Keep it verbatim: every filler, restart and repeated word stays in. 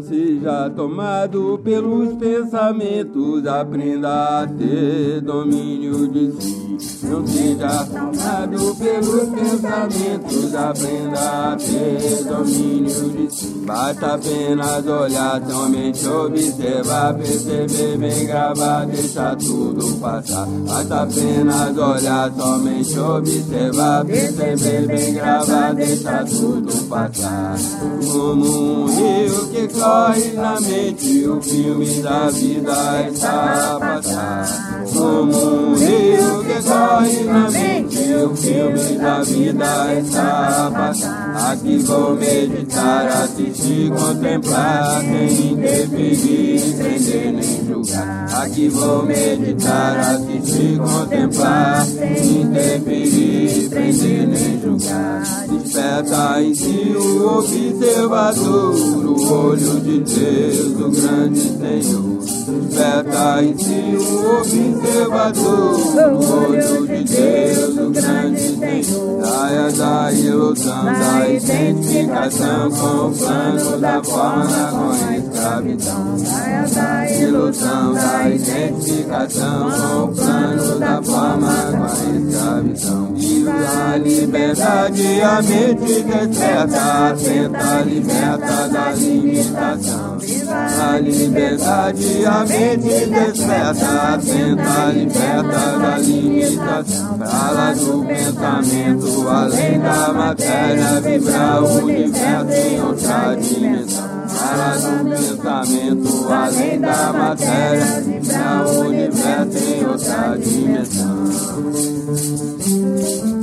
seja tomado pelos pensamentos, aprenda a ter domínio de si. Não seja tomado pelos pensamentos, aprenda a ter domínio de si. Basta apenas olhar, somente observar, perceber, bem gravar, deixar tudo passar. Basta apenas olhar, somente observar, perceber, bem gravar, deixar tudo passar. Como um rio que corre na mente, o filme da vida está a passar. Como um rio que corre na mente, o filme da vida está a passar. Aqui vou meditar, assistir, contemplar, sem interferir, prender nem julgar. Aqui vou meditar, assistir, contemplar, sem interferir, prender nem julgar. Desperta em si o observador, o olho de Deus, o grande Senhor. Desperta em si o observador, o olho de Deus, o grande Senhor. Saia da ilusão, da identificação com o plano da forma com a escravidão. Saia da ilusão, da identificação com o plano da forma com a escravidão. Viva a liberdade, a mente desperta, atenta, liberta da limitação. A liberdade, a mente desperta, atenta, liberta da limitação. Fala do pensamento, além da matéria, vibrar o universo em outra dimensão. Fala do pensamento, além da matéria, vibrar o universo em outra dimensão.